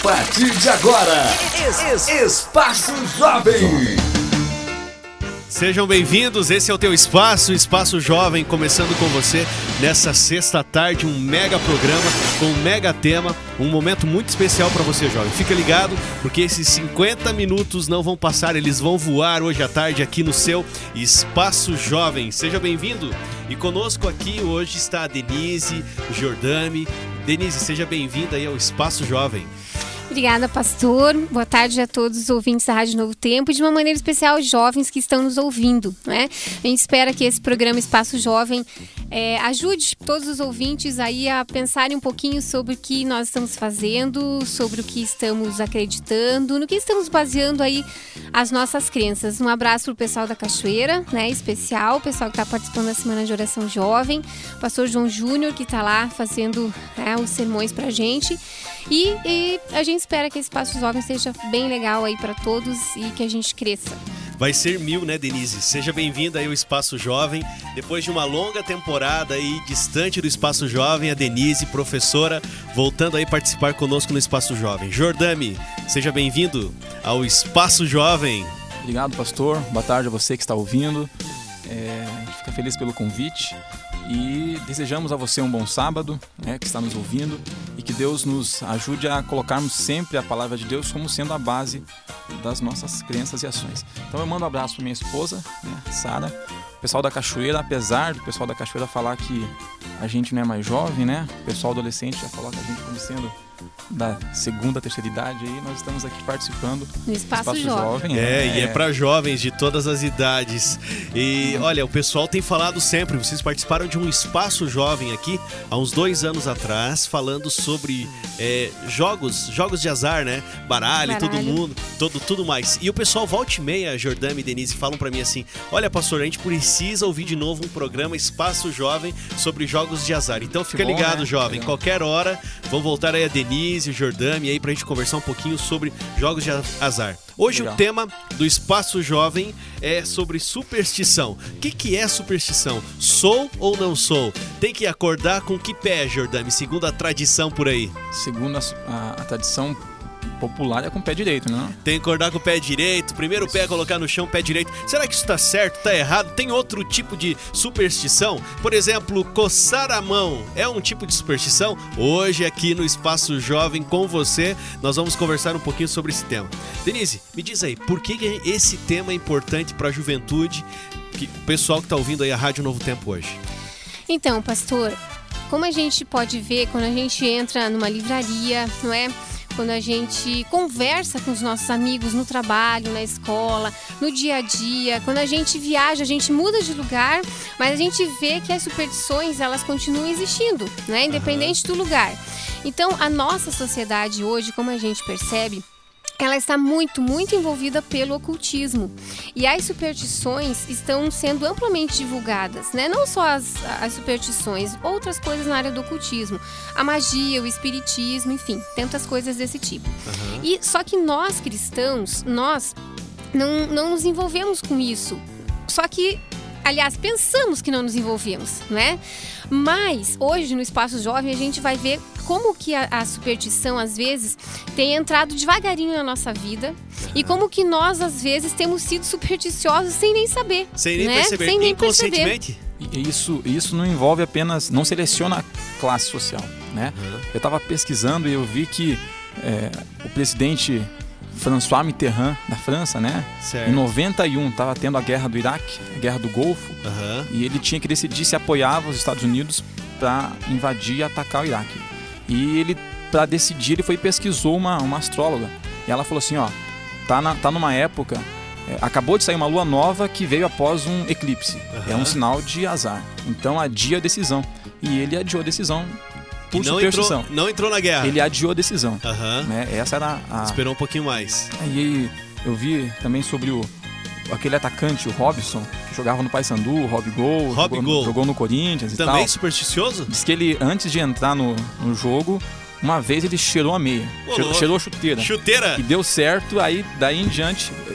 partir de agora, Espaço Jovem. Sejam bem-vindos, esse é o teu Espaço Jovem, começando com você nessa sexta tarde, um mega programa com um mega tema, um momento muito especial para você, jovem. Fica ligado, porque esses 50 minutos não vão passar, eles vão voar hoje à tarde aqui no seu Espaço Jovem. Seja bem-vindo. E conosco aqui hoje está a Denise Jordami. Denise, seja bem-vinda aí ao Espaço Jovem. Obrigada, pastor. Boa tarde a todos os ouvintes da Rádio Novo Tempo e de uma maneira especial aos jovens que estão nos ouvindo, né? A gente espera que esse programa Espaço Jovem ajude todos os ouvintes aí a pensarem um pouquinho sobre o que nós estamos fazendo, sobre o que estamos acreditando, no que estamos baseando aí as nossas crenças. Um abraço pro pessoal da Cachoeira, né? Especial, o pessoal que está participando da Semana de Oração Jovem, o pastor João Júnior que está lá fazendo os sermões pra gente. E a gente espera que esse Espaço Jovem seja bem legal aí para todos e que a gente cresça. Vai ser 1000, né, Denise? Seja bem-vinda aí ao Espaço Jovem. Depois de uma longa temporada aí distante do Espaço Jovem, a Denise, professora, voltando aí participar conosco no Espaço Jovem. Jordami, seja bem-vindo ao Espaço Jovem. Obrigado, pastor. Boa tarde a você que está ouvindo. A gente fica feliz pelo convite. E desejamos a você um bom sábado, né, que está nos ouvindo, e que Deus nos ajude a colocarmos sempre a palavra de Deus como sendo a base das nossas crenças e ações. Então eu mando um abraço para minha esposa, né, Sara, o pessoal da Cachoeira, apesar do pessoal da Cachoeira falar que a gente não é mais jovem, né, o pessoal adolescente já coloca a gente como sendo da segunda, terceira idade, aí nós estamos aqui participando no Espaço Jovem. E é para jovens de todas as idades. E olha, o pessoal tem falado sempre, vocês participaram de um Espaço Jovem aqui há uns 2 anos atrás, falando sobre jogos de azar, né? Baralho, todo mundo, tudo mais. E o pessoal volta e meia, Jordami e Denise, falam para mim assim: olha, pastor, a gente precisa ouvir de novo um programa Espaço Jovem sobre jogos de azar. Então fica ligado, né, jovem, qualquer hora vão voltar aí a Denise e o Jordami aí pra gente conversar um pouquinho sobre jogos de azar. Hoje o tema do Espaço Jovem é sobre superstição. O que é superstição? Sou ou não sou? Tem que acordar com que pé, Jordami, segundo a tradição por aí? Segundo a tradição popular é com o pé direito, né? Tem que acordar com o pé direito, primeiro pé colocar no chão, pé direito. Será que isso tá certo, tá errado? Tem outro tipo de superstição? Por exemplo, coçar a mão é um tipo de superstição? Hoje aqui no Espaço Jovem com você, nós vamos conversar um pouquinho sobre esse tema. Denise, me diz aí, por que esse tema é importante para a juventude, o pessoal que tá ouvindo aí a Rádio Novo Tempo hoje? Então, pastor, como a gente pode ver quando a gente entra numa livraria, não é? Quando a gente conversa com os nossos amigos no trabalho, na escola, no dia a dia, quando a gente viaja, a gente muda de lugar, mas a gente vê que as superstições, elas continuam existindo, né? Independente do lugar. Então, a nossa sociedade hoje, como a gente percebe, ela está muito, muito envolvida pelo ocultismo. E as superstições estão sendo amplamente divulgadas, né? Não só as superstições, outras coisas na área do ocultismo. A magia, o espiritismo, enfim, tantas coisas desse tipo. E só que nós, cristãos, nós não nos envolvemos com isso. Só que, aliás, pensamos que não nos envolvemos, né? Mas hoje no Espaço Jovem a gente vai ver como que a superstição às vezes tem entrado devagarinho na nossa vida e como que nós às vezes temos sido supersticiosos sem nem saber. Sem nem né? perceber, sem nem inconscientemente. Perceber. Isso não envolve apenas, não seleciona a classe social, né? Eu estava pesquisando e eu vi que o presidente François Mitterrand, da França, né? Certo. Em 91 estava tendo a guerra do Iraque, a guerra do Golfo, e ele tinha que decidir se apoiava os Estados Unidos para invadir e atacar o Iraque. E ele, para decidir, ele foi e pesquisou uma astróloga. E ela falou assim, tá numa época, acabou de sair uma lua nova que veio após um eclipse. É um sinal de azar. Então adia a decisão. E ele adiou a decisão. Por superstição. Não entrou na guerra. Ele adiou a decisão. Né? Essa era a... Esperou um pouquinho mais. Aí eu vi também sobre aquele atacante, o Robson, que jogava no Paysandu, o Rob Gol, jogou no Corinthians e tal. Também supersticioso? Diz que ele, antes de entrar no jogo, uma vez ele cheirou a meia, cheirou a chuteira. Chuteira? E deu certo, aí daí em diante,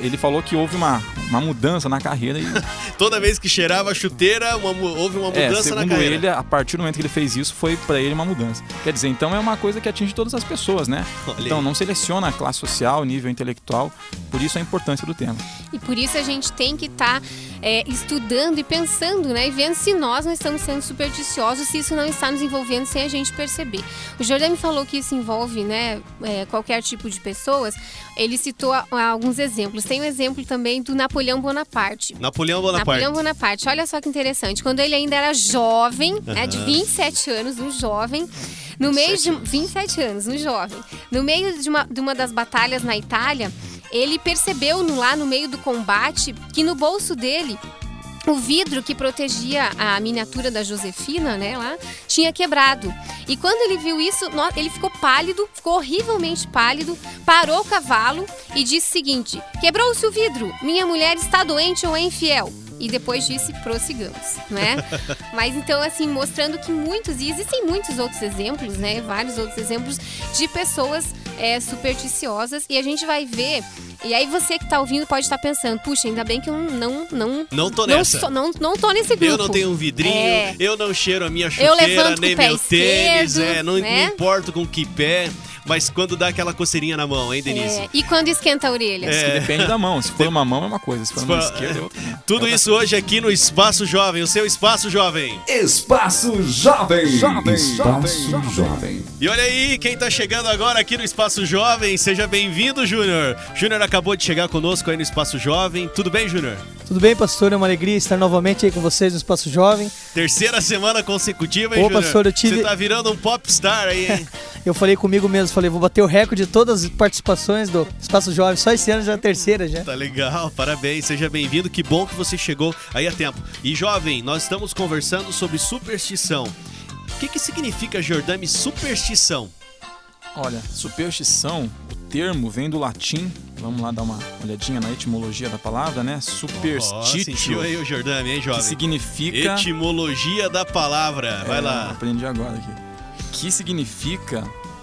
ele falou que houve uma mudança na carreira. E, Toda vez que cheirava a chuteira, houve uma mudança na segundo carreira. ele, a partir do momento que ele fez isso, foi pra ele uma mudança. Quer dizer, então é uma coisa que atinge todas as pessoas, né? Olha Então aí. não seleciona a classe social, nível intelectual, por isso a importância do tema. E por isso a gente tem que estar estudando e pensando, né? E vendo se nós não estamos sendo supersticiosos, se isso não está nos envolvendo sem a gente perceber. O Jordão me falou que isso envolve, né, qualquer tipo de pessoas. Ele citou alguns exemplos. Tem um exemplo também do Napoleão Bonaparte. Napoleão Bonaparte. Olha só que interessante. Quando ele ainda era jovem, né, de 27 anos, um jovem, no meio de 27 anos, um jovem, no meio de uma das batalhas na Itália, ele percebeu lá no meio do combate que no bolso dele o vidro que protegia a miniatura da Josefina, né, lá, tinha quebrado. E quando ele viu isso, ele ficou pálido, ficou horrivelmente pálido, parou o cavalo e disse o seguinte: quebrou-se o vidro, minha mulher está doente ou é infiel. E depois disse, prossigamos, né? Mas então, assim, mostrando que e existem muitos outros exemplos, né? Vários outros exemplos de pessoas supersticiosas. E a gente vai ver, e aí você que tá ouvindo pode estar pensando, puxa, ainda bem que eu Não tô nessa. Não tô nesse grupo. Eu não tenho um vidrinho, eu não cheiro a minha Eu chuteira, levanto nem com o pé meu tênis, esquerdo, não né? importo com que pé, mas quando dá aquela coceirinha na mão, hein, Denise? E quando esquenta a orelha? Depende da mão. Se for uma mão é uma coisa, se for uma esquerda é outra. Tudo isso hoje aqui no Espaço Jovem, o seu Espaço Jovem. Espaço Jovem. Espaço Jovem. E olha aí, quem tá chegando agora aqui no Espaço Jovem, seja bem-vindo, Júnior. Júnior acabou de chegar conosco aí no Espaço Jovem. Tudo bem, Júnior? Tudo bem, pastor? É uma alegria estar novamente aí com vocês no Espaço Jovem. Terceira semana consecutiva, hein, Ô, Júnior? pastor, eu tive- Você tá virando um popstar aí, hein? Eu falei comigo mesmo, falei, vou bater o recorde de todas as participações do Espaço Jovem. Só esse ano já é a terceira já. Tá legal, parabéns, seja bem-vindo, que bom que você chegou aí a tempo. E jovem, nós estamos conversando sobre superstição. O que significa, Jordame, superstição? Olha, superstição, o termo vem do latim. Vamos lá dar uma olhadinha na etimologia da palavra, né? Superstitio, Sentiu aí o Jordame, hein, jovem? que significa... Etimologia da palavra, vai lá. Aprendi agora aqui. Que significa,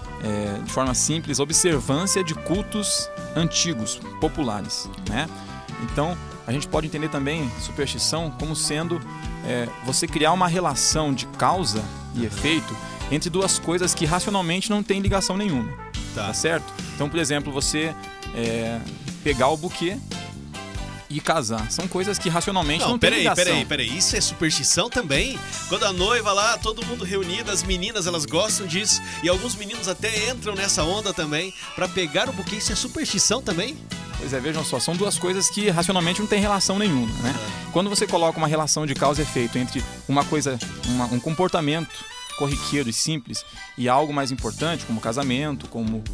de forma simples, observância de cultos antigos, populares, né? Então, a gente pode entender também superstição como sendo você criar uma relação de causa e efeito entre duas coisas que racionalmente não têm ligação nenhuma, tá certo? Então, por exemplo, você pegar o buquê e casar. São coisas que racionalmente não têm ligação. Peraí, isso é superstição também? Quando a noiva lá, todo mundo reunido, as meninas, elas gostam disso, e alguns meninos até entram nessa onda também, pra pegar o buquê, isso é superstição também? Pois é, vejam só, são duas coisas que racionalmente não têm relação nenhuma, né? Quando você coloca uma relação de causa e efeito entre uma coisa, um comportamento corriqueiro e simples e algo mais importante, como casamento, como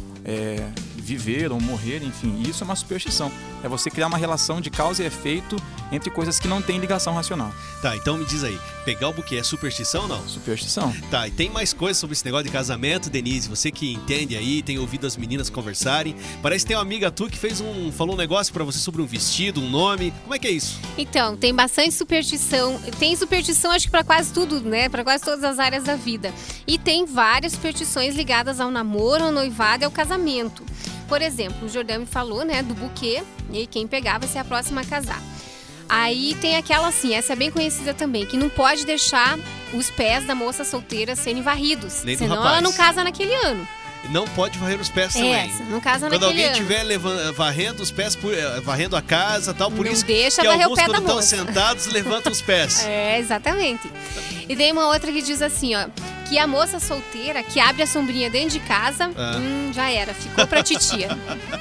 viver ou morrer, enfim, isso é uma superstição. É você criar uma relação de causa e efeito entre coisas que não têm ligação racional. Tá, então me diz aí, pegar o buquê é superstição ou não? Superstição. Tá, e tem mais coisas sobre esse negócio de casamento, Denise? Você que entende aí, tem ouvido as meninas conversarem. Parece que tem uma amiga tua que falou um negócio pra você sobre um vestido, um nome. Como é que é isso? Então, tem bastante superstição. Tem superstição, acho que pra quase tudo, né? Pra quase todas as áreas da vida. E tem várias superstições ligadas ao namoro, ao noivado e ao casamento. Por exemplo, o Jordão me falou, né, do buquê, e quem pegar vai ser a próxima a casar. Aí tem aquela assim, essa é bem conhecida também, que não pode deixar os pés da moça solteira serem varridos. Nem do senão rapaz. ela não casa naquele ano. Não pode varrer os pés também. Não casa Quando naquele alguém ano. estiver varrendo os pés, varrendo a casa e tal, por Não isso deixa que varrer o alguns pé da quando estão moça. sentados levantam os pés. Exatamente. E tem uma outra que diz assim, ó, que a moça solteira que abre a sombrinha dentro de casa, já era, ficou pra titia.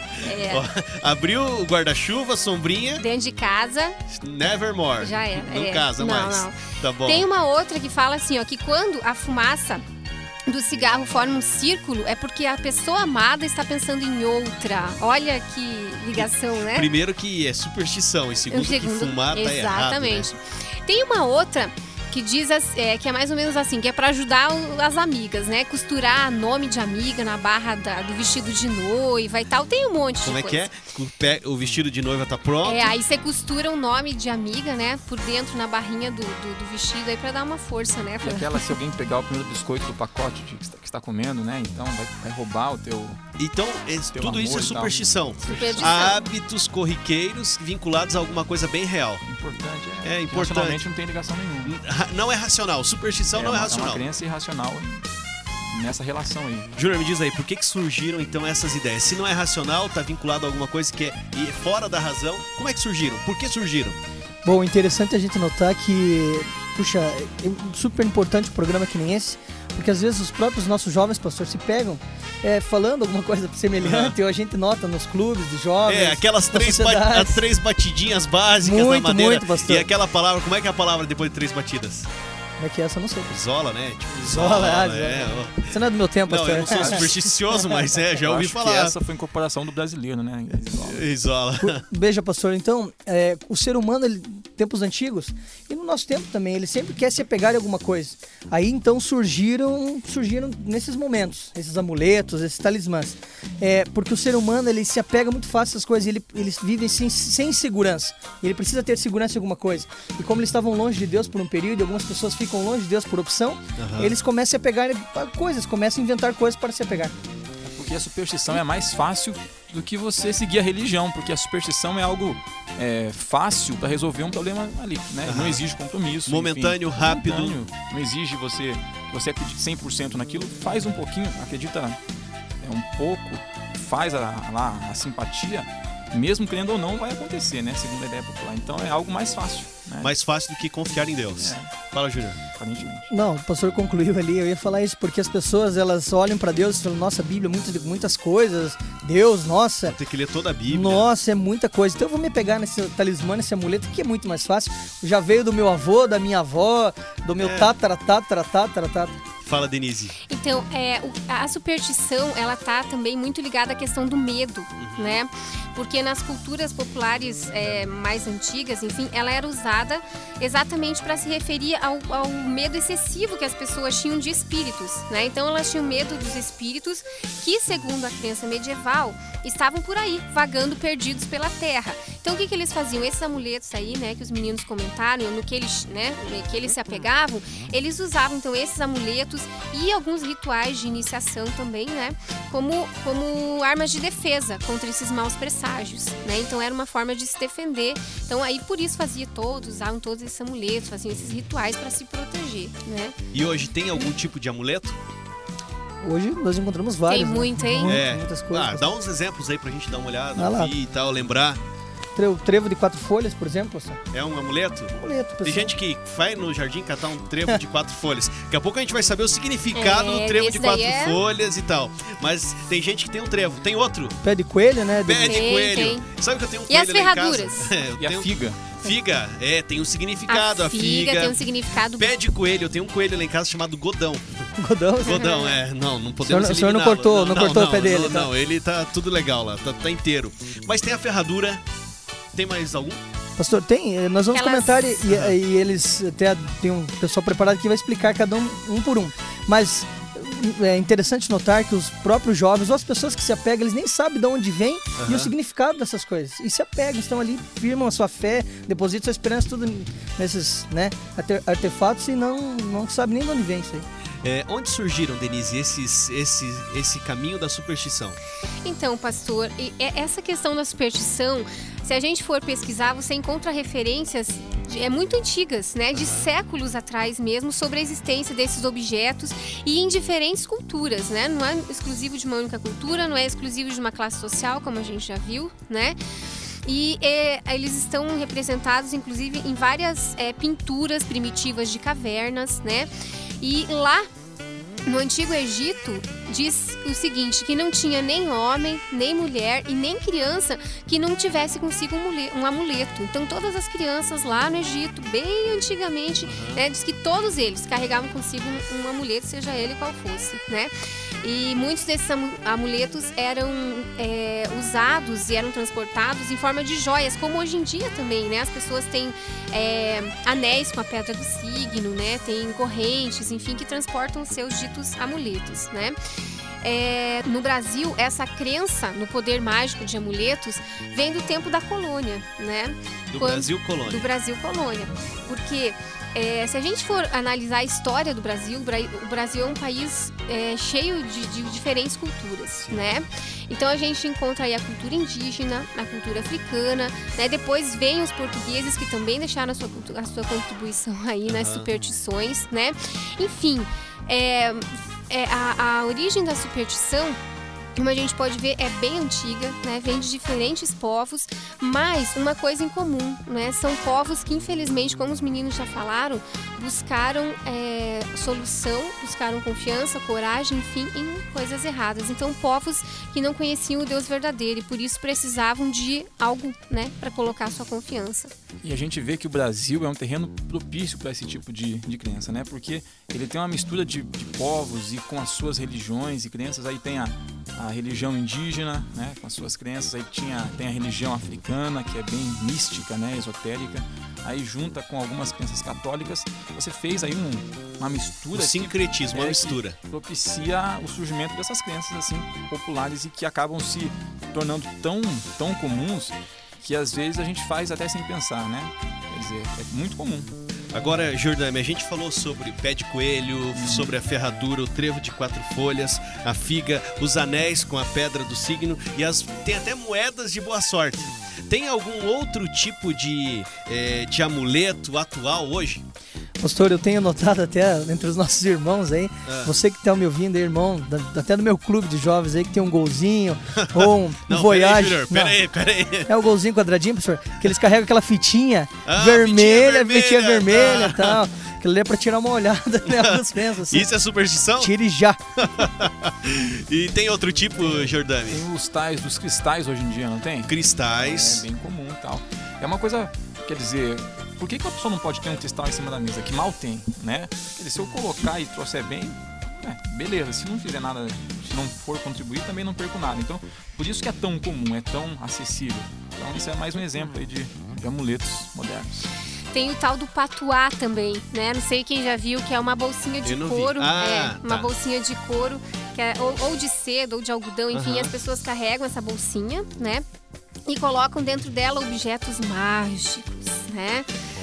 Ó, abriu o guarda-chuva, sombrinha, Dentro de casa, nevermore. já era. Não casa Não, mais. não. Tá bom. Tem uma outra que fala assim, ó, que quando a fumaça do cigarro forma um círculo, é porque a pessoa amada está pensando em outra. Olha que ligação, né? Primeiro que é superstição e segundo que fumar tá errado, né? Exatamente. Tem uma outra que diz que é mais ou menos assim, que é pra ajudar as amigas, né? Costurar nome de amiga na barra do vestido de noiva e tal. Tem um monte Como de é coisa. que é? O vestido de noiva tá pronto. Aí você costura um nome de amiga, né? Por dentro, na barrinha do vestido aí pra dar uma força, né? E aquela, se alguém pegar o primeiro biscoito do pacote que está comendo, né? Então vai roubar o teu... Então, tudo isso é amor e tal. superstição. Superstição. Hábitos corriqueiros vinculados a alguma coisa bem real. Importante, É importante. Racionalmente não tem ligação nenhuma. Não é racional. Superstição não é É racional. uma crença irracional nessa relação aí. Júnior, me diz aí, por que surgiram então essas ideias? Se não é racional, tá vinculado a alguma coisa que é fora da razão, como é que surgiram? Por que surgiram? Bom, interessante a gente notar que, puxa, é super importante um programa que nem esse, porque às vezes os próprios nossos jovens, pastor, se pegam falando alguma coisa semelhante, ou a gente nota nos clubes de jovens. Aquelas na sociedade. as 3 batidinhas básicas Muito, na madeira. muito, pastor. E aquela palavra, como é que é a palavra depois de 3 batidas? Como é que é essa? Eu não sei. Isola, né? Tipo, Isola, ó. Isso não é do meu tempo, Não, pastor. eu não sou supersticioso, mas já ouvi Acho falar. que essa foi a incorporação do brasileiro, né? Isola. Veja, pastor, então, o ser humano, tempos antigos, e no nosso tempo também, ele sempre quer se apegar em alguma coisa. Aí, então, surgiram nesses momentos, esses amuletos, esses talismãs. Porque o ser humano, ele se apega muito fácil a essas coisas, ele vive sem segurança. Ele precisa ter segurança em alguma coisa. E como eles estavam longe de Deus por um período, e algumas pessoas ficam longe de Deus por opção, eles começam a pegar coisas, começam a inventar coisas para se apegar. Porque a superstição é mais fácil do que você seguir a religião, porque a superstição é algo fácil para resolver um problema ali, né? Não exige compromisso. Momentâneo, enfim, rápido. Não exige você acredite 100% naquilo, faz um pouquinho, acredita um pouco, faz a simpatia, mesmo querendo ou não, vai acontecer, né? Segundo a ideia popular. Então é algo mais fácil. Né? Mais fácil do que confiar em Deus. Fala, Júnior. Aparentemente. Não, o pastor concluiu ali, eu ia falar isso, porque as pessoas, elas olham pra Deus e falam, nossa, a Bíblia, muitas coisas, Deus, nossa. Tem que ler toda a Bíblia. Nossa, é muita coisa. Então eu vou me pegar nesse talismã, nesse amuleto, que é muito mais fácil. Já veio do meu avô, da minha avó, do meu tatara. Fala, Denise. Então, a superstição, ela tá também muito ligada à questão do medo, né? Porque nas culturas populares mais antigas, enfim, ela era usada exatamente para se referir ao medo excessivo que as pessoas tinham de espíritos, né? Então, elas tinham medo dos espíritos que, segundo a crença medieval, estavam por aí, vagando perdidos pela terra. Então, o que eles faziam? Esses amuletos aí, né, que os meninos comentaram, no que eles se apegavam, eles usavam, então, esses amuletos e alguns rituais de iniciação também, né, como armas de defesa contra esses maus presságios, né? Então, era uma forma de se defender. Então, aí, por isso, usavam todos esses amuletos, faziam esses rituais para se proteger, né? E hoje tem algum tipo de amuleto? Hoje nós encontramos vários. Tem muito, hein? Muitas coisas. Dá uns exemplos aí pra gente dar uma olhada lá. aqui e tal, lembrar. O trevo de 4 folhas, por exemplo. É um amuleto? Amuleto, pessoal. Tem gente que vai no jardim catar um trevo de 4 folhas. Daqui a pouco a gente vai saber o significado do trevo de 4 folhas e tal. Mas tem gente que tem um trevo. Tem outro? Pé de coelho, né? Pé de coelho. Tem. Sabe que eu tenho um E coelho as lá em casa? ferraduras? E a figa? Figa, tem um significado. A figa tem um significado. Pé de coelho, eu tenho um coelho lá em casa chamado Godão. Godão? Godão, não podemos O senhor não eliminá-lo. cortou o pé dele? Não, ele tá tudo legal lá, tá inteiro. Mas tem a ferradura, tem mais algum? Pastor, nós vamos comentar e eles até tem um pessoal preparado que vai explicar cada um por um. Mas é interessante notar que os próprios jovens ou as pessoas que se apegam, eles nem sabem de onde vem e o significado dessas coisas. E se apegam, estão ali, firmam a sua fé, depositam sua esperança tudo nesses, né, artefatos e não sabem nem de onde vem isso aí. Onde surgiram, Denise, esse caminho da superstição? Então, pastor, essa questão da superstição, se a gente for pesquisar, você encontra referências muito antigas, né, de séculos atrás mesmo, sobre a existência desses objetos e em diferentes culturas, né? Não é exclusivo de uma única cultura, não é exclusivo de uma classe social, como a gente já viu, né? E eles estão representados, inclusive, em várias pinturas primitivas de cavernas, né? E lá No Antigo Egito, diz o seguinte, que não tinha nem homem, nem mulher e nem criança que não tivesse consigo um amuleto. Então, todas as crianças lá no Egito, bem antigamente, né, diz que todos eles carregavam consigo um amuleto, seja ele qual fosse, né? E muitos desses amuletos eram usados e eram transportados em forma de joias, como hoje em dia também, né? As pessoas têm anéis com a pedra do signo, né? Tem correntes, enfim, que transportam os seus ditos amuletos, né? No Brasil, essa crença no poder mágico de amuletos vem do tempo da colônia, né? Do Brasil colônia. Do Brasil colônia. Porque se a gente for analisar a história do Brasil, o Brasil é um país cheio de diferentes culturas, né? Então a gente encontra aí a cultura indígena, a cultura africana, né? Depois vem os portugueses que também deixaram a sua contribuição aí nas superstições, né? Enfim, a origem da superstição, como a gente pode ver, é bem antiga, né? Vem de diferentes povos, mas uma coisa em comum, né? São povos que, infelizmente, como os meninos já falaram, buscaram solução, buscaram confiança, coragem, enfim, em coisas erradas. Então, povos que não conheciam o Deus verdadeiro e por isso precisavam de algo, né, para colocar sua confiança. E a gente vê que o Brasil é um terreno propício para esse tipo de crença, né? Porque ele tem uma mistura de povos e com as suas religiões e crenças. Aí tem a religião indígena, né, com as suas crenças. Aí tem a religião africana, que é bem mística, né, esotérica. Aí junta com algumas crenças católicas. Você fez aí uma mistura. O sincretismo, uma mistura. Que propicia o surgimento dessas crenças assim populares e que acabam se tornando tão comuns que às vezes a gente faz até sem pensar, né? Quer dizer, é muito comum. Agora, Jordânia, a gente falou sobre pé de coelho, sobre a ferradura, o trevo de 4 folhas, a figa, os anéis com a pedra do signo e tem até moedas de boa sorte. Tem algum outro tipo de amuleto atual hoje? Pastor, eu tenho notado até entre os nossos irmãos aí, você que está me ouvindo, irmão, até do meu clube de jovens aí, que tem um golzinho ou um Voyage. Peraí. É o golzinho quadradinho, pastor? Que eles carregam aquela fitinha vermelha e tal. Aquilo ali é pra tirar uma olhada, né, nos pensos, assim. Isso é superstição? Tire já. E tem outro tipo, Jordânia? Tem os tais dos cristais hoje em dia, não tem? Cristais. É bem comum e tal. É uma coisa, quer dizer, por que a pessoa não pode ter um cristal em cima da mesa? Que mal tem, né? Quer dizer, se eu colocar e trouxer bem, beleza. Se não fizer nada, se não for contribuir, também não perco nada. Então, por isso que é tão comum, é tão acessível. Então, isso é mais um exemplo aí de amuletos modernos. Tem o tal do patuá também, né? Não sei quem já viu, que é uma bolsinha de couro. Bolsinha de couro, que é ou de seda ou de algodão, enfim, as pessoas carregam essa bolsinha, né? E colocam dentro dela objetos mágicos, né?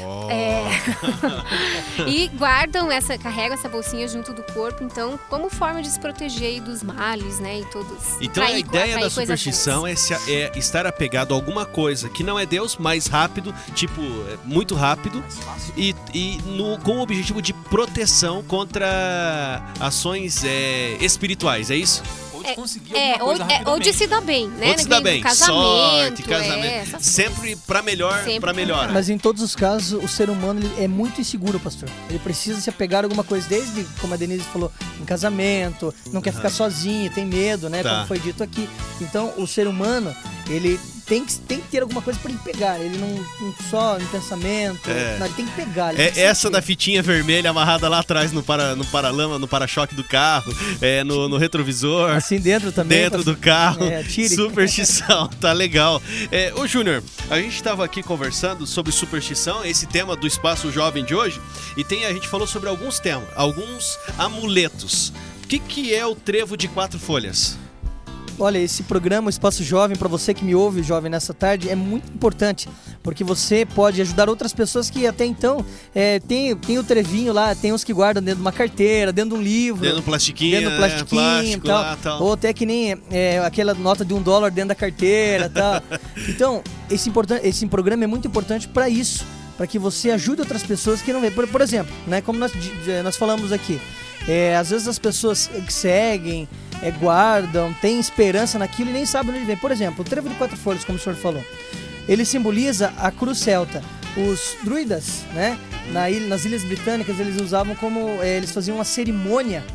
E carregam essa bolsinha junto do corpo, então, como forma de se proteger dos males, né? E todos. Então a ideia da superstição é estar apegado a alguma coisa que não é Deus, mais rápido, muito rápido, com o objetivo de proteção contra ações espirituais, é isso? Ou de se dar bem, né? Ou de se dar bem, casamento, casamento. Sempre pra melhor. Mas em todos os casos, o ser humano ele é muito inseguro, pastor. Ele precisa se apegar a alguma coisa, desde, como a Denise falou, em casamento, não quer ficar sozinho, tem medo, né? Como foi dito aqui. Então, o ser humano, ele tem que ter alguma coisa para ele pegar. Ele não só em pensamento, não, ele tem que pegar. Essa da fitinha vermelha amarrada lá atrás no paralama, no para-choque do carro, no retrovisor. Assim dentro também. Dentro do carro. Tire. Superstição, tá legal. Ô Júnior, a gente estava aqui conversando sobre superstição, esse tema do Espaço Jovem de hoje, e a gente falou sobre alguns temas, alguns amuletos. O que é o trevo de 4 folhas? Olha, esse programa, o Espaço Jovem, para você que me ouve, jovem, nessa tarde, é muito importante, porque você pode ajudar outras pessoas que até então tem o trevinho lá, tem uns que guardam dentro de uma carteira, dentro de um livro. Dentro do plastiquinho, e tal. Ou até que nem aquela nota de $1 dentro da carteira e tal. Então, esse programa é muito importante para isso, para que você ajude outras pessoas que não vê. Por exemplo, né, como nós falamos aqui, às vezes as pessoas que seguem, guardam, têm esperança naquilo e nem sabem onde vem. Por exemplo, o trevo de 4 folhas, como o senhor falou, ele simboliza a cruz celta. Os druidas, né, nas Ilhas Britânicas, eles usavam eles faziam uma cerimônia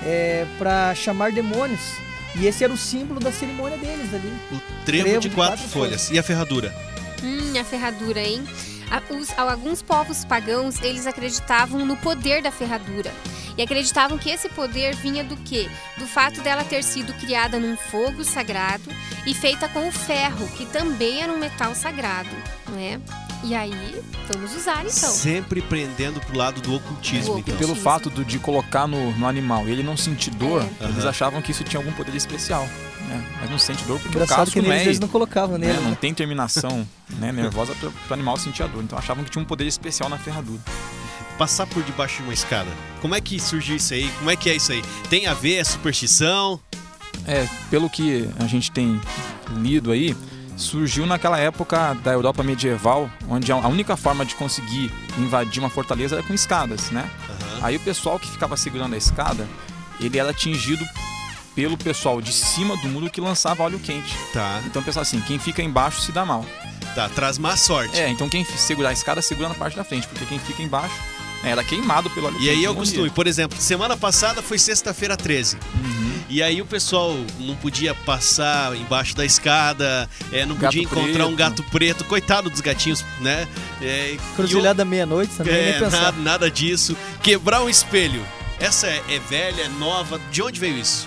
para chamar demônios. E esse era o símbolo da cerimônia deles ali. O trevo de 4 folhas. E a ferradura? A ferradura, hein? Alguns povos pagãos, eles acreditavam no poder da ferradura. E acreditavam que esse poder vinha do quê? Do fato dela ter sido criada num fogo sagrado e feita com o ferro, que também era um metal sagrado, né? E aí, vamos usar então. Sempre prendendo pro lado do ocultismo. Então. Pelo fato de colocar no animal e ele não sentir dor, eles achavam que isso tinha algum poder especial. Né? Mas não sente dor porque engraçado o casco que eles não colocavam nele. Não tem terminação nervosa para o animal sentir a dor. Então achavam que tinha um poder especial na ferradura. Passar por debaixo de uma escada. Como é que surgiu isso aí? Como é que é isso aí? Tem a ver? É superstição? Pelo que a gente tem lido aí, surgiu naquela época da Europa medieval, onde a única forma de conseguir invadir uma fortaleza era com escadas, né? Aí o pessoal que ficava segurando a escada, ele era atingido pelo pessoal de cima do muro que lançava óleo quente. Tá. Então o pessoal assim, quem fica embaixo se dá mal. Tá, traz má sorte. Então quem segurar a escada segura na parte da frente, porque quem fica embaixo era queimado pelo óleo quente. E aí é o costume. Por exemplo, semana passada foi sexta-feira 13. E aí o pessoal não podia passar embaixo da escada, não podia encontrar um gato preto. Coitado dos gatinhos, né? Cruzilhada meia-noite também, nem pensar. Nada disso. Quebrar um espelho. Essa é velha, é nova. De onde veio isso?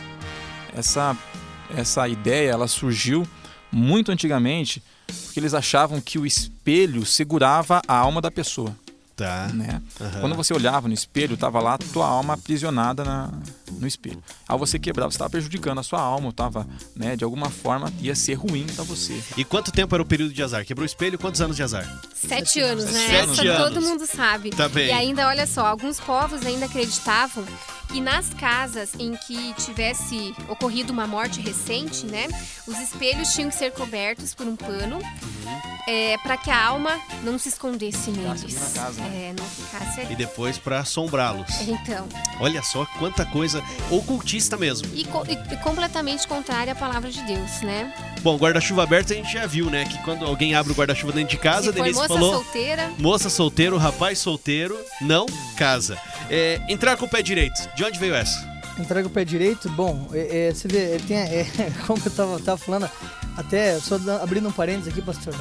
Essa ideia, ela surgiu muito antigamente, porque eles achavam que o espelho segurava a alma da pessoa. Tá. Né? Quando você olhava no espelho, estava lá a tua alma aprisionada no espelho. Ao você quebrar, você estava prejudicando a sua alma, estava, de alguma forma, ia ser ruim para você. E quanto tempo era o período de azar? Quebrou o espelho, quantos anos de azar? 7 anos, né? 7 Essa anos. todo mundo sabe. Tá bem. E ainda, olha só, alguns povos ainda acreditavam que nas casas em que tivesse ocorrido uma morte recente, né, os espelhos tinham que ser cobertos por um pano para que a alma não se escondesse neles. Na casa, né? Não ficasse ali. E depois para assombrá-los. Então. Olha só quanta coisa ocultista mesmo. E completamente contrária à palavra de Deus, né? Bom, guarda-chuva aberto a gente já viu, né? Que quando alguém abre o guarda-chuva dentro de casa, a Denise falou... solteira. Moça solteira, rapaz solteiro, não casa. Entrar com o pé direito. De onde veio essa? Entrar com o pé direito, bom, você vê, como eu tava falando, até só abrindo um parênteses aqui, pastor.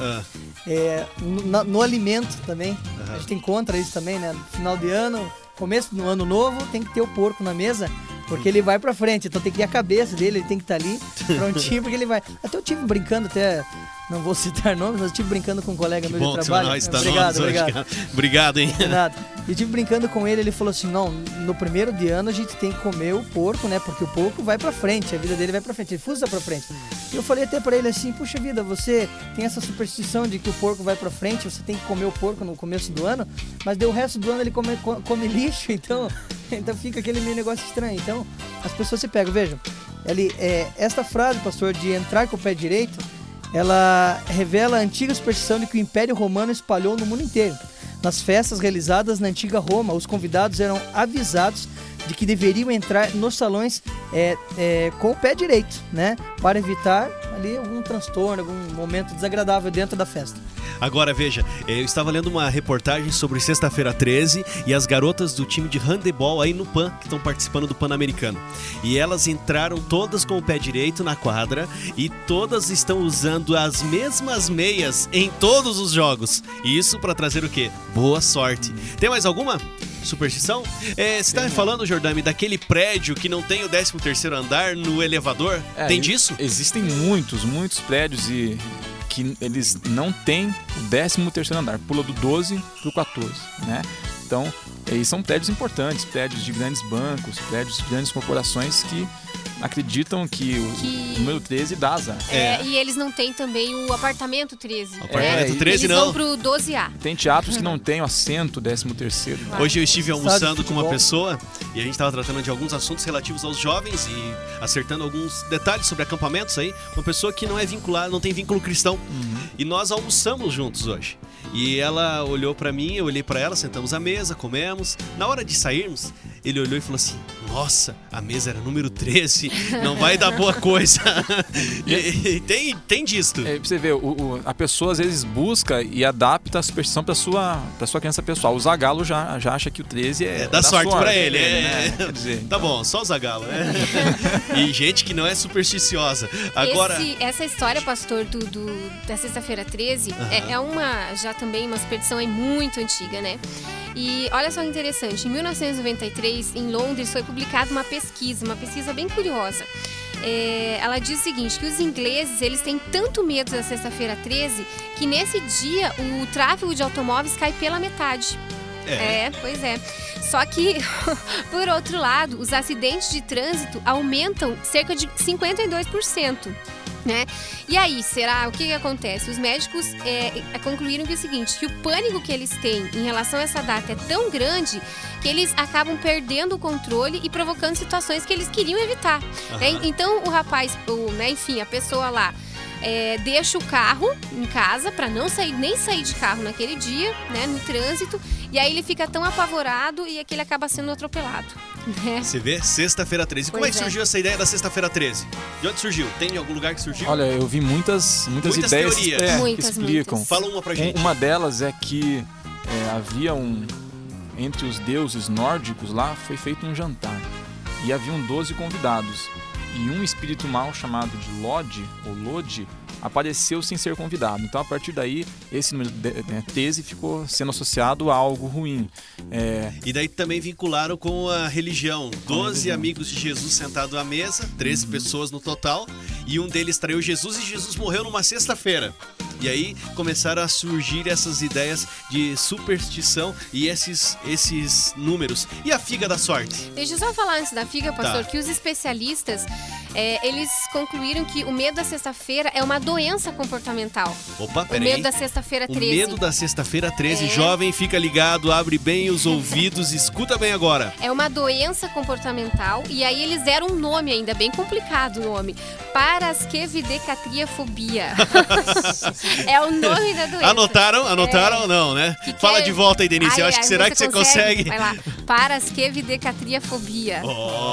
No alimento também, a gente encontra isso também, né? No final de ano, começo do ano novo, tem que ter o porco na mesa, porque ele vai pra frente, então tem que ter a cabeça dele, ele tem que estar ali prontinho, porque ele vai. Até eu tive brincando, não vou citar nomes, mas eu estive brincando com um colega meu de trabalho. Obrigado. Obrigado, hein? Nada. E tive brincando com ele falou assim, não, no primeiro de ano a gente tem que comer o porco, né? Porque o porco vai pra frente, a vida dele vai pra frente, ele fuça pra frente. E eu falei até pra ele assim, puxa vida, você tem essa superstição de que o porco vai pra frente, você tem que comer o porco no começo do ano, mas o resto do ano ele come lixo, então fica aquele meio negócio estranho. Então, as pessoas se pegam, vejam, esta frase, pastor, de entrar com o pé direito, ela revela a antiga superstição de que o Império Romano espalhou no mundo inteiro. Nas festas realizadas na antiga Roma, os convidados eram avisados de que deveriam entrar nos salões com o pé direito, né? Para evitar ali algum transtorno, algum momento desagradável dentro da festa. Agora, veja, eu estava lendo uma reportagem sobre sexta-feira 13 e as garotas do time de handebol aí no PAN, que estão participando do Pan-Americano. E elas entraram todas com o pé direito na quadra e todas estão usando as mesmas meias em todos os jogos. E isso para trazer o quê? Boa sorte. Tem mais alguma superstição? Você estava falando, Jordami, daquele prédio que não tem o 13º andar no elevador? Tem disso? Existem muitos prédios e que eles não têm o 13º andar, pula do 12 para o 14, né? Então, são prédios importantes, prédios de grandes bancos, prédios de grandes corporações que acreditam que o número 13 dá azar. E eles não têm também o apartamento 13. Apartamento 13 eles não. vão pro 12A. Tem teatros que não têm o assento 13º. Hoje eu estive almoçando com uma pessoa e a gente estava tratando de alguns assuntos relativos aos jovens e acertando alguns detalhes sobre acampamentos aí. Uma pessoa que não é vinculada, não tem vínculo cristão. E nós almoçamos juntos hoje. E ela olhou pra mim, eu olhei pra ela, sentamos à mesa, comemos. Na hora de sairmos, ele olhou e falou assim: nossa, a mesa era número 13, não vai dar boa coisa. E tem disto. Pra você ver, a pessoa às vezes busca e adapta a superstição pra sua criança pessoal. O Zagalo já acha que o 13 é dá sorte pra ele. né? Quer dizer, Tá bom, só o Zagalo, né? E gente que não é supersticiosa. Agora... Essa história, pastor, da sexta-feira 13, já também uma superstição aí muito antiga, né? E olha só que interessante, em 1993, em Londres, foi publicada uma pesquisa bem curiosa. Ela diz o seguinte, que os ingleses, eles têm tanto medo da sexta-feira 13, que nesse dia o tráfego de automóveis cai pela metade. Pois é. Só que, por outro lado, os acidentes de trânsito aumentam cerca de 52%. Né? E aí, o que acontece? Os médicos concluíram que é o seguinte, que o pânico que eles têm em relação a essa data é tão grande que eles acabam perdendo o controle e provocando situações que eles queriam evitar. Né? Então, o rapaz, a pessoa lá, deixa o carro em casa para não nem sair de carro naquele dia, né, no trânsito, e aí ele fica tão apavorado e é que ele acaba sendo atropelado. Né? Você vê? Sexta-feira 13. Como é que surgiu essa ideia da sexta-feira 13? De onde surgiu? Tem em algum lugar que surgiu? Olha, eu vi muitas ideias teorias. Que explicam. Muitas. Fala uma pra gente. Uma delas é que havia entre os deuses nórdicos lá, foi feito um jantar. E haviam 12 convidados. E um espírito mau chamado de Lode apareceu sem ser convidado. Então, a partir daí, esse número 13 ficou sendo associado a algo ruim. E daí também vincularam com a religião. 12 amigos de Jesus sentados à mesa, 13 pessoas no total, e um deles traiu Jesus e Jesus morreu numa sexta-feira. E aí começaram a surgir essas ideias de superstição e esses números. E a figa da sorte? Deixa eu só falar antes da figa, pastor, que os especialistas, eles concluíram que o medo da sexta-feira é uma doença comportamental. Opa, peraí. O medo da sexta-feira 13. O medo da sexta-feira 13. Jovem, fica ligado, abre bem os ouvidos, escuta bem agora. É uma doença comportamental e aí eles deram um nome ainda, bem complicado o nome. Paraskevidecatriafobia. É o nome da doença. Anotaram ou não, né? Fala de volta aí, Denise. Eu acho que será que você consegue? Vai lá. Paraskevidecatriafobia.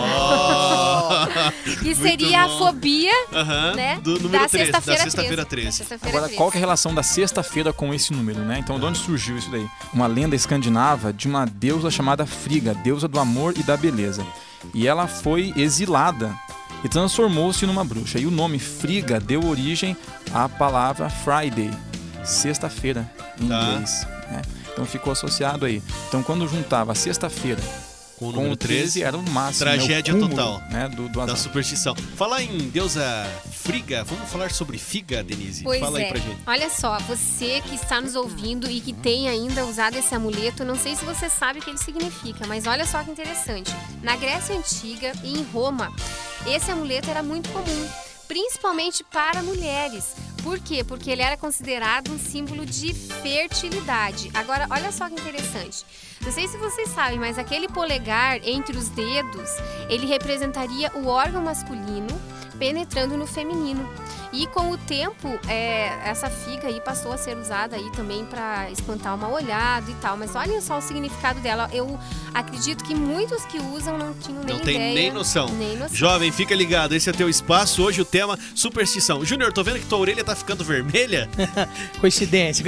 Que seria a fobia, né? Do número da 13, sexta-feira da sexta-feira 13. Agora, qual que é a relação da sexta-feira com esse número, né? Então, de onde surgiu isso daí? Uma lenda escandinava de uma deusa chamada Frigga, deusa do amor e da beleza. E ela foi exilada e transformou-se numa bruxa. E o nome Frigga deu origem à palavra Friday, sexta-feira em inglês. Né? Então ficou associado aí. Então quando juntava a sexta-feira com o número 13 era o máximo. Tragédia cúmulo, total, né, do da superstição. Falar em deusa Frigga, vamos falar sobre figa, Denise? Pois Fala aí pra gente. Olha só, você que está nos ouvindo e que tem ainda usado esse amuleto, não sei se você sabe o que ele significa, mas olha só que interessante. Na Grécia Antiga e em Roma, esse amuleto era muito comum, principalmente para mulheres. Por quê? Porque ele era considerado um símbolo de fertilidade. Agora, olha só que interessante. Não sei se vocês sabem, mas aquele polegar entre os dedos, ele representaria o órgão masculino penetrando no feminino. E com o tempo, essa figa aí passou a ser usada aí também para espantar o mal olhado e tal. Mas olha só o significado dela. Eu acredito que muitos que usam não tinham nem ideia. Não tem nem noção. Jovem, fica ligado. Esse é teu espaço. Hoje o tema superstição. Júnior, tô vendo que tua orelha tá ficando vermelha. Coincidência.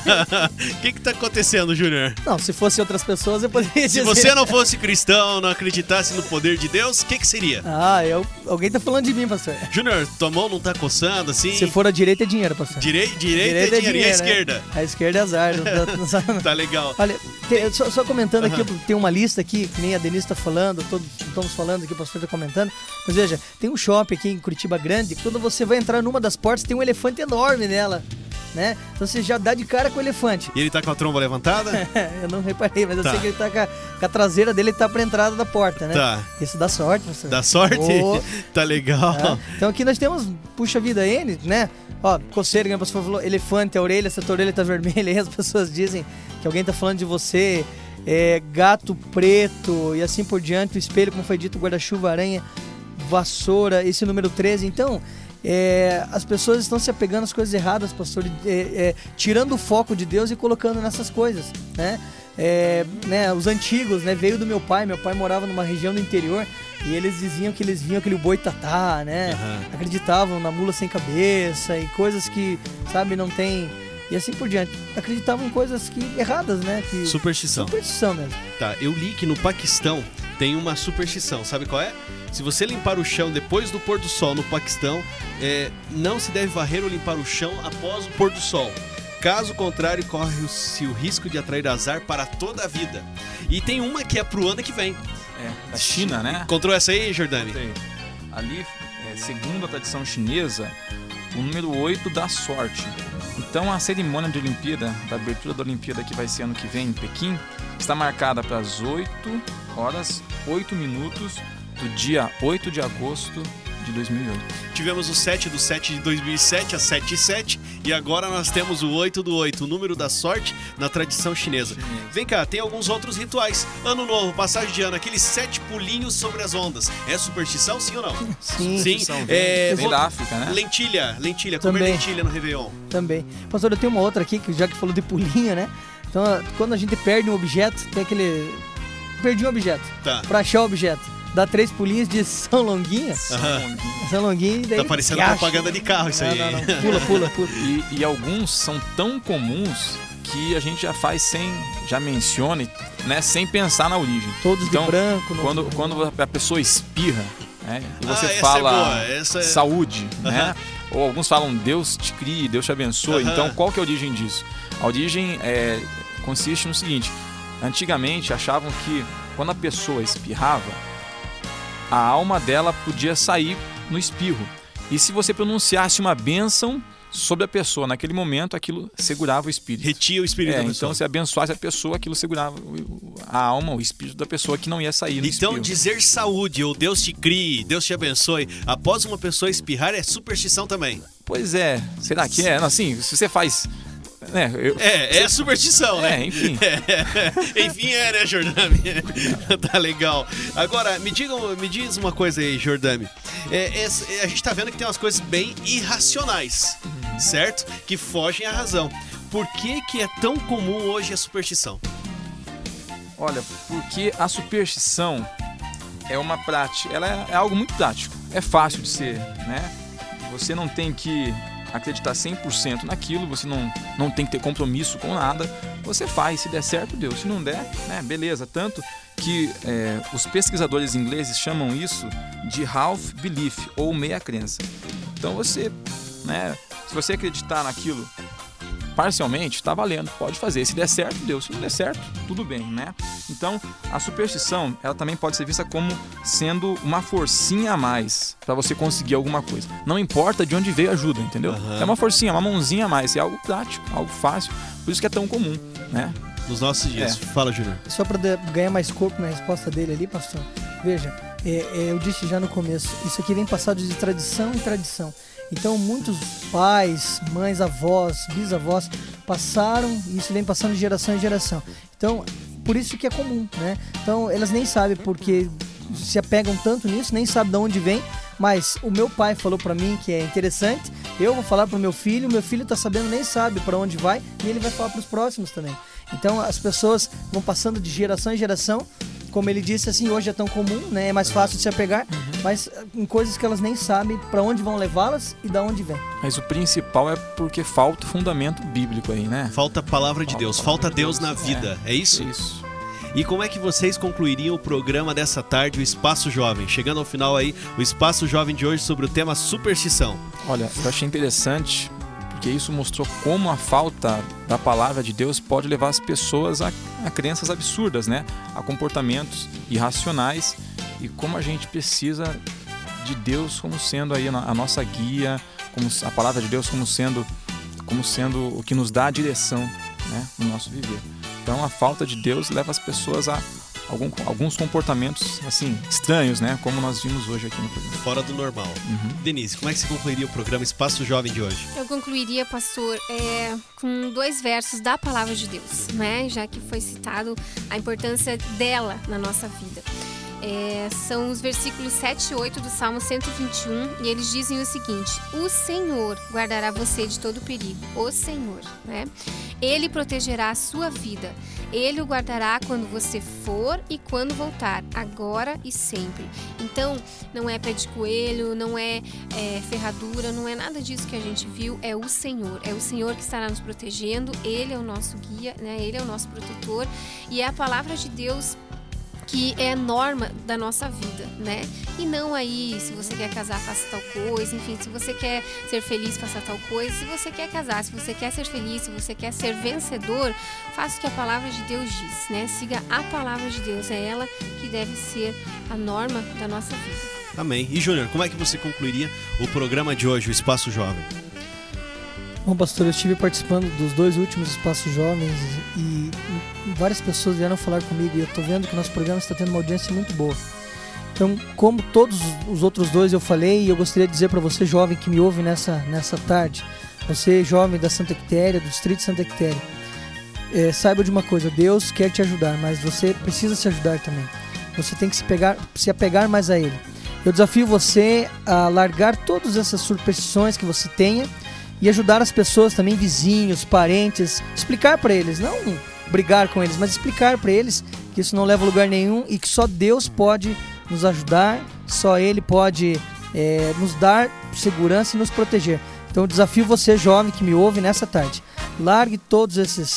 O que tá acontecendo, Júnior? Não, se fosse outras pessoas eu poderia dizer. Se você não fosse cristão, não acreditasse no poder de Deus, o que seria? Alguém tá falando de mim, pastor. Júnior, tua mão não tá coçando assim? Se for a direita é dinheiro, pastor. Direita é dinheiro. E a esquerda? Né? A esquerda é azar. Tá legal. Olha, só comentando aqui, tem uma lista aqui, que nem a Denise tá falando, todos estamos falando aqui, o pastor tá comentando. Mas veja, tem um shopping aqui em Curitiba grande, que quando você vai entrar numa das portas, tem um elefante enorme nela. Né? Então você já dá de cara com o elefante. E ele tá com a tromba levantada? Eu não reparei, mas eu sei que ele tá com a traseira dele, tá pra entrada da porta, né? Tá. Isso dá sorte, professor. Dá sorte? Tá legal. Então aqui nós temos, puxa vida, N, né? Ó, coceira, que o pastor falou, elefante, a orelha, se a tua orelha tá vermelha, aí as pessoas dizem que alguém tá falando de você, gato preto e assim por diante, o espelho, como foi dito, guarda-chuva, aranha, vassoura, esse número 13, então... as pessoas estão se apegando às coisas erradas, pastor, tirando o foco de Deus e colocando nessas coisas, né? né, os antigos, né, veio do meu pai morava numa região do interior e eles diziam que eles viam aquele boitatá, né, acreditavam na mula sem cabeça e coisas que, sabe, não tem, e assim por diante, acreditavam em coisas erradas, né, que Superstição mesmo. Tá, eu li que no Paquistão tem uma superstição, sabe qual é? Se você limpar o chão depois do pôr do sol no Paquistão, não se deve varrer ou limpar o chão após o pôr do sol. Caso contrário, corre-se o risco de atrair azar para toda a vida. E tem uma que é pro ano que vem. Da China, né? Encontrou essa aí, Jordani? Ali, segundo a tradição chinesa, o número 8 dá sorte. Então a cerimônia de Olimpíada, da abertura da Olimpíada que vai ser ano que vem em Pequim, está marcada para as 8 horas, 8 minutos do dia 8 de agosto de 2008. Tivemos o 7/7 de 2007, a 7/7, e agora nós temos o 8/8, o número da sorte na tradição chinesa. Vem cá, tem alguns outros rituais. Ano novo, passagem de ano, aqueles 7 pulinhos sobre as ondas. É superstição, sim ou não? Sim. Vem da África, né? Lentilha, comer Também. lentilha no Réveillon. Também. Pastor, eu tenho uma outra aqui, que já que falou de pulinho, né? Então, quando a gente perde um objeto, tem aquele... Perdi um objeto. Tá. Pra achar o objeto, dá 3 pulinhos de São Longuinho. São Longuinho, daí Tá parecendo propaganda de carro isso aí. Não. Pula. E alguns são tão comuns que a gente já menciona, né, sem pensar na origem. Todos então, de branco. Quando a pessoa espirra, né, e você essa fala é boa, saúde, né? Ou alguns falam Deus te crie, Deus te abençoe. Então, qual que é a origem disso? A origem consiste no seguinte: antigamente achavam que quando a pessoa espirrava, a alma dela podia sair no espirro. E se você pronunciasse uma bênção sobre a pessoa, naquele momento aquilo segurava o espírito. Retia o espírito da pessoa. Então, se abençoasse a pessoa, aquilo segurava a alma, o espírito da pessoa que não ia sair no espirro. Então, dizer saúde ou Deus te crie, Deus te abençoe, após uma pessoa espirrar é superstição também. Pois é. Será que é? Assim, se você faz... É superstição, né? Enfim. Enfim, né, Jordani? Tá legal. Agora, me diz uma coisa aí, Jordani. A gente tá vendo que tem umas coisas bem irracionais, certo? Que fogem à razão. Por que é tão comum hoje a superstição? Olha, porque a superstição é uma prática, ela é algo muito prático. É fácil de ser, né? Você não tem que acreditar 100% naquilo, você não tem que ter compromisso com nada, você faz, se der certo, Deus, se não der, né, beleza. Tanto que os pesquisadores ingleses chamam isso de half belief, ou meia crença. Então você, né, se você acreditar naquilo parcialmente, está valendo, pode fazer, se der certo, Deus, se não der certo, tudo bem, né? Então, a superstição, ela também pode ser vista como sendo uma forcinha a mais para você conseguir alguma coisa. Não importa de onde veio a ajuda, entendeu? É uma forcinha, uma mãozinha a mais, é algo prático, algo fácil, por isso que é tão comum, né? Nos nossos dias. Fala, Júnior. Só para ganhar mais corpo na resposta dele ali, pastor, veja, eu disse já no começo, isso aqui vem passado de tradição em tradição. Então muitos pais, mães, avós, bisavós passaram, e isso vem passando de geração em geração. Então, por isso que é comum, né? Então, elas nem sabem porque se apegam tanto nisso, nem sabem de onde vem, mas o meu pai falou para mim que é interessante, eu vou falar pro meu filho tá sabendo, nem sabe para onde vai, e ele vai falar para os próximos também. Então, as pessoas vão passando de geração em geração. Como ele disse, assim, hoje é tão comum, né? É mais fácil de se apegar, mas em coisas que elas nem sabem para onde vão levá-las e da onde vem. Mas o principal é porque falta o fundamento bíblico aí, né? Falta a palavra de Deus, falta Deus na vida, é isso? Isso. E como é que vocês concluiriam o programa dessa tarde, o Espaço Jovem? Chegando ao final aí, o Espaço Jovem de hoje sobre o tema superstição. Olha, eu achei interessante, porque isso mostrou como a falta da palavra de Deus pode levar as pessoas a crenças absurdas, né? A comportamentos irracionais, e como a gente precisa de Deus como sendo aí a nossa guia, como a palavra de Deus como sendo o que nos dá a direção, né, no nosso viver. Então a falta de Deus leva as pessoas a alguns comportamentos assim estranhos, né, como nós vimos hoje aqui no programa. Fora do normal. Denise, como é que você concluiria o programa Espaço Jovem de hoje? Eu concluiria, pastor, com 2 versos da palavra de Deus, né? Já que foi citado a importância dela na nossa vida. São os versículos 7 e 8 do Salmo 121, e eles dizem o seguinte: o Senhor guardará você de todo perigo, o Senhor, né? Ele protegerá a sua vida. Ele o guardará quando você for e quando voltar, agora e sempre. Então, não é pé de coelho, não é ferradura, não é nada disso que a gente viu, é o Senhor. É o Senhor que estará nos protegendo, Ele é o nosso guia, né? Ele é o nosso protetor e é a palavra de Deus que é a norma da nossa vida, né? E não aí, se você quer casar, faça tal coisa, enfim, se você quer ser feliz, faça tal coisa, se você quer casar, se você quer ser feliz, se você quer ser vencedor, faça o que a palavra de Deus diz, né? Siga a palavra de Deus, é ela que deve ser a norma da nossa vida. Amém. E Júnior, como é que você concluiria o programa de hoje, o Espaço Jovem? Bom, pastor, eu estive participando dos 2 últimos Espaços Jovens e várias pessoas vieram falar comigo e eu estou vendo que nosso programa está tendo uma audiência muito boa. Então, como todos os outros 2 eu falei, e eu gostaria de dizer para você, jovem, que me ouve nessa tarde, você, jovem da Santa Quitéria, do Distrito de Santa Quitéria, saiba de uma coisa, Deus quer te ajudar, mas você precisa se ajudar também. Você tem que se apegar mais a Ele. Eu desafio você a largar todas essas superstições que você tenha e ajudar as pessoas também, vizinhos, parentes, explicar para eles, não brigar com eles, mas explicar para eles que isso não leva a lugar nenhum e que só Deus pode nos ajudar, só Ele pode nos dar segurança e nos proteger. Então eu desafio você, jovem, que me ouve nessa tarde, largue todos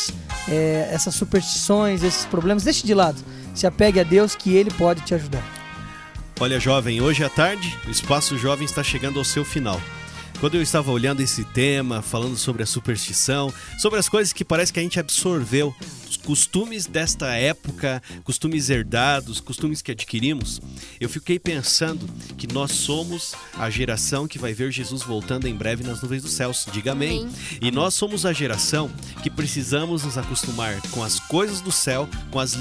essas superstições, esses problemas, deixe de lado, se apegue a Deus que Ele pode te ajudar. Olha, jovem, hoje à tarde o Espaço Jovem está chegando ao seu final. Quando eu estava olhando esse tema, falando sobre a superstição, sobre as coisas que parece que a gente absorveu, os costumes desta época, costumes herdados, costumes que adquirimos, eu fiquei pensando que nós somos a geração que vai ver Jesus voltando em breve nas nuvens dos céus. Diga amém. E nós somos a geração que precisamos nos acostumar com as coisas do céu, com a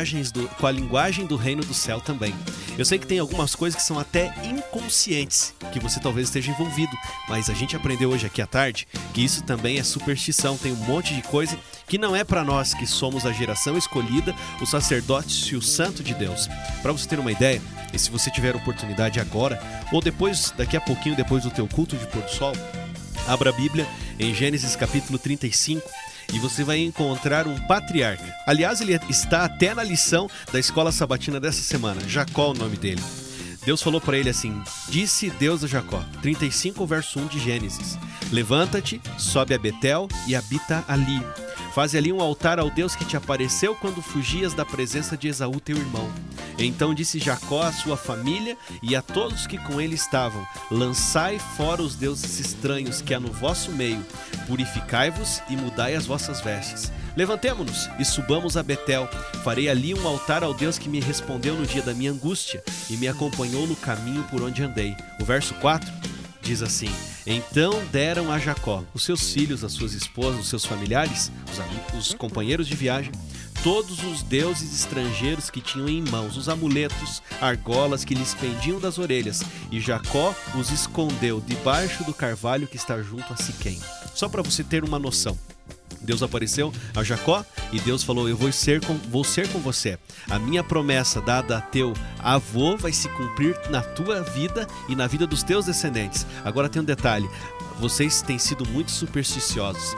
linguagem do reino do céu também. Eu sei que tem algumas coisas que são até inconscientes, que você talvez esteja envolvido, mas a gente aprendeu hoje aqui à tarde que isso também é superstição, tem um monte de coisa que não é para nós que somos a geração escolhida, os sacerdotes e o santo de Deus. Para você ter uma ideia, e se você tiver oportunidade agora, ou depois, daqui a pouquinho, depois do teu culto de pôr do sol, abra a Bíblia em Gênesis capítulo 35, e você vai encontrar um patriarca. Aliás, ele está até na lição da escola sabatina dessa semana, Jacó o nome dele. Deus falou para ele assim, disse Deus a Jacó, 35 verso 1 de Gênesis, levanta-te, sobe a Betel e habita ali. Faze ali um altar ao Deus que te apareceu quando fugias da presença de Esaú teu irmão. Então disse Jacó à sua família e a todos que com ele estavam, lançai fora os deuses estranhos que há no vosso meio, purificai-vos e mudai as vossas vestes. Levantemo-nos e subamos a Betel. Farei ali um altar ao Deus que me respondeu no dia da minha angústia e me acompanhou no caminho por onde andei. O verso 4 diz assim, então deram a Jacó, os seus filhos, as suas esposas, os seus familiares, os companheiros de viagem, todos os deuses estrangeiros que tinham em mãos, os amuletos, argolas que lhes pendiam das orelhas, e Jacó os escondeu debaixo do carvalho que está junto a Siquém. Só para você ter uma noção. Deus apareceu a Jacó e Deus falou, eu vou ser com você. A minha promessa dada a teu avô vai se cumprir na tua vida e na vida dos teus descendentes. Agora tem um detalhe, vocês têm sido muito supersticiosos.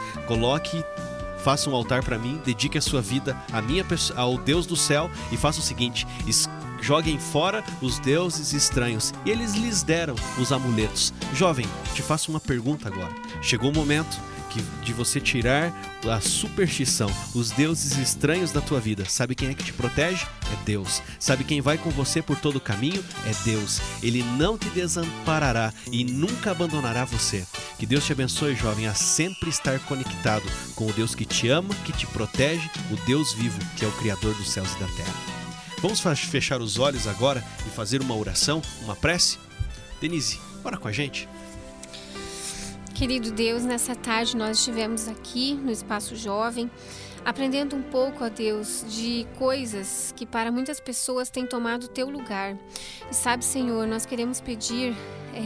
Faça um altar para mim, dedique a sua vida ao Deus do céu e faça o seguinte, joguem fora os deuses estranhos. E eles lhes deram os amuletos. Jovem, te faço uma pergunta agora. Chegou o momento de você tirar a superstição, os deuses estranhos da tua vida. Sabe quem é que te protege? É Deus. Sabe quem vai com você por todo o caminho? É Deus. Ele não te desamparará e nunca abandonará você. Que Deus te abençoe, jovem, a sempre estar conectado com o Deus que te ama, que te protege, o Deus vivo, que é o Criador dos céus e da terra. Vamos fechar os olhos agora e fazer uma oração, uma prece? Denise, ora com a gente. Querido Deus, nessa tarde nós estivemos aqui no Espaço Jovem, aprendendo um pouco, ó Deus, de coisas que para muitas pessoas têm tomado o teu lugar. E sabe, Senhor, nós queremos pedir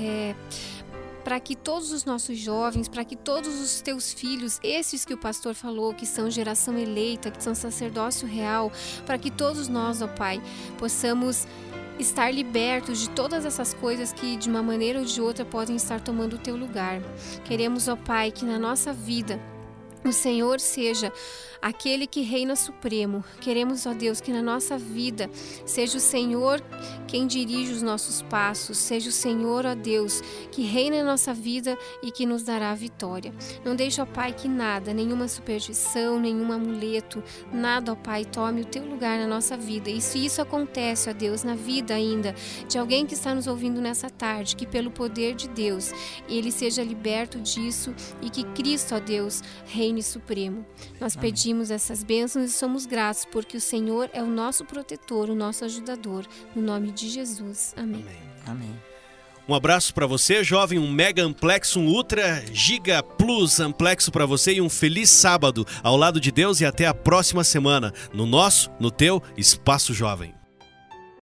para que todos os nossos jovens, para que todos os teus filhos, esses que o pastor falou, que são geração eleita, que são sacerdócio real, para que todos nós, ó Pai, possamos estar libertos de todas essas coisas que de uma maneira ou de outra podem estar tomando o teu lugar. Queremos, ó Pai, que na nossa vida o Senhor seja aquele que reina supremo. Queremos, ó Deus, que na nossa vida seja o Senhor quem dirige os nossos passos, seja o Senhor, ó Deus, que reina na nossa vida e que nos dará a vitória. Não deixe, ó Pai, que nada, nenhuma superstição, nenhum amuleto, nada, ó Pai, tome o teu lugar na nossa vida. E se isso acontece, ó Deus, na vida ainda de alguém que está nos ouvindo nessa tarde, que pelo poder de Deus, ele seja liberto disso e que Cristo, ó Deus, reine supremo. Nós pedimos essas bênçãos e somos gratos porque o Senhor é o nosso protetor, o nosso ajudador. No nome de Jesus. Amém. Amém. Um abraço para você, jovem, um Mega Amplex, um Ultra Giga Plus Amplexo para você e um feliz sábado ao lado de Deus e até a próxima semana no nosso, no teu Espaço Jovem.